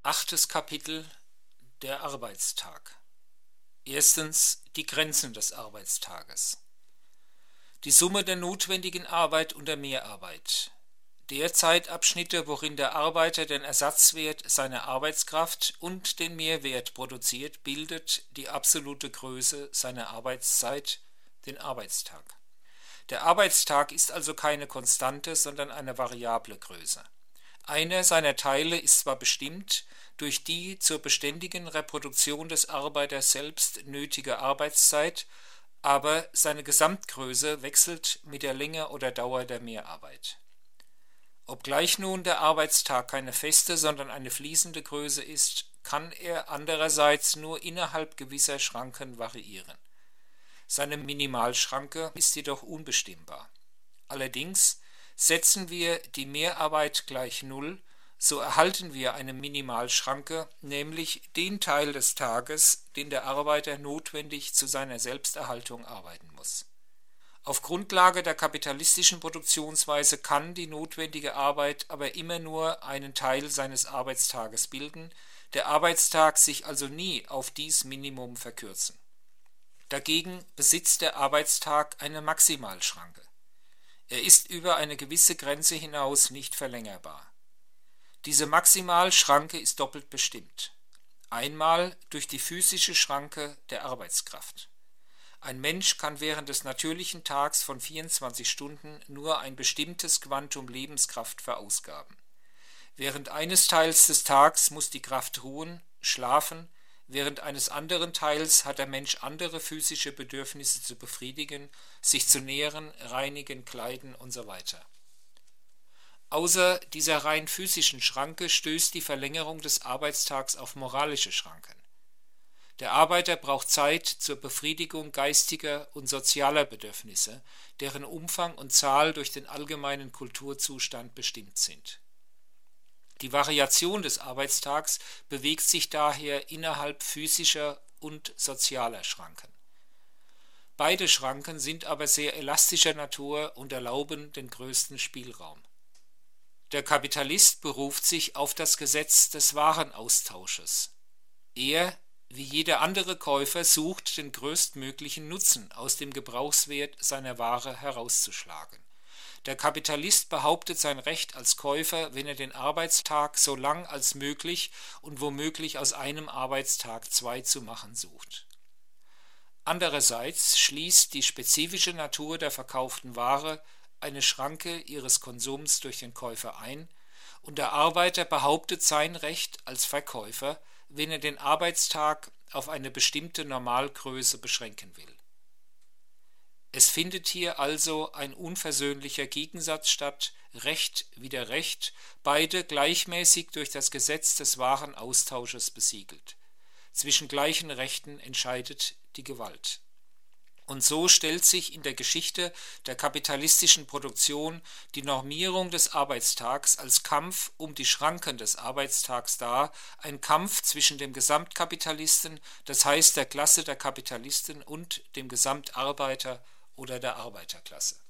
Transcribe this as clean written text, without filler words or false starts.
Achtes Kapitel: Der Arbeitstag. Erstens die Grenzen des Arbeitstages. Die Summe der notwendigen Arbeit und der Mehrarbeit. Der Zeitabschnitte, worin der Arbeiter den Ersatzwert seiner Arbeitskraft und den Mehrwert produziert, bildet die absolute Größe seiner Arbeitszeit, den Arbeitstag. Der Arbeitstag ist also keine Konstante, sondern eine variable Größe. Einer seiner Teile ist zwar bestimmt durch die zur beständigen Reproduktion des Arbeiters selbst nötige Arbeitszeit, aber seine Gesamtgröße wechselt mit der Länge oder Dauer der Mehrarbeit. Obgleich nun der Arbeitstag keine feste, sondern eine fließende Größe ist, kann er andererseits nur innerhalb gewisser Schranken variieren. Seine Minimalschranke ist jedoch unbestimmbar. Allerdings setzen wir die Mehrarbeit gleich Null, so erhalten wir eine Minimalschranke, nämlich den Teil des Tages, den der Arbeiter notwendig zu seiner Selbsterhaltung arbeiten muss. Auf Grundlage der kapitalistischen Produktionsweise kann die notwendige Arbeit aber immer nur einen Teil seines Arbeitstages bilden, der Arbeitstag sich also nie auf dies Minimum verkürzen. Dagegen besitzt der Arbeitstag eine Maximalschranke. Er ist über eine gewisse Grenze hinaus nicht verlängerbar. Diese Maximalschranke ist doppelt bestimmt. Einmal durch die physische Schranke der Arbeitskraft. Ein Mensch kann während des natürlichen Tags von 24 Stunden nur ein bestimmtes Quantum Lebenskraft verausgaben. Während eines Teils des Tags muss die Kraft ruhen, schlafen, während eines anderen Teils hat der Mensch andere physische Bedürfnisse zu befriedigen, sich zu nähren, reinigen, kleiden usw. Außer dieser rein physischen Schranke stößt die Verlängerung des Arbeitstags auf moralische Schranken. Der Arbeiter braucht Zeit zur Befriedigung geistiger und sozialer Bedürfnisse, deren Umfang und Zahl durch den allgemeinen Kulturzustand bestimmt sind. Die Variation des Arbeitstags bewegt sich daher innerhalb physischer und sozialer Schranken. Beide Schranken sind aber sehr elastischer Natur und erlauben den größten Spielraum. Der Kapitalist beruft sich auf das Gesetz des Warenaustausches. Er, wie jeder andere Käufer, sucht den größtmöglichen Nutzen aus dem Gebrauchswert seiner Ware herauszuschlagen. Der Kapitalist behauptet sein Recht als Käufer, wenn er den Arbeitstag so lang als möglich und womöglich aus einem Arbeitstag 2 zu machen sucht. Andererseits schließt die spezifische Natur der verkauften Ware eine Schranke ihres Konsums durch den Käufer ein, und der Arbeiter behauptet sein Recht als Verkäufer, wenn er den Arbeitstag auf eine bestimmte Normalgröße beschränken will. Es findet hier also ein unversöhnlicher Gegensatz statt, Recht wider Recht, beide gleichmäßig durch das Gesetz des Warenaustausches besiegelt. Zwischen gleichen Rechten entscheidet die Gewalt. Und so stellt sich in der Geschichte der kapitalistischen Produktion die Normierung des Arbeitstags als Kampf um die Schranken des Arbeitstags dar, ein Kampf zwischen dem Gesamtkapitalisten, das heißt der Klasse der Kapitalisten, und dem Gesamtarbeiter oder der Arbeiterklasse.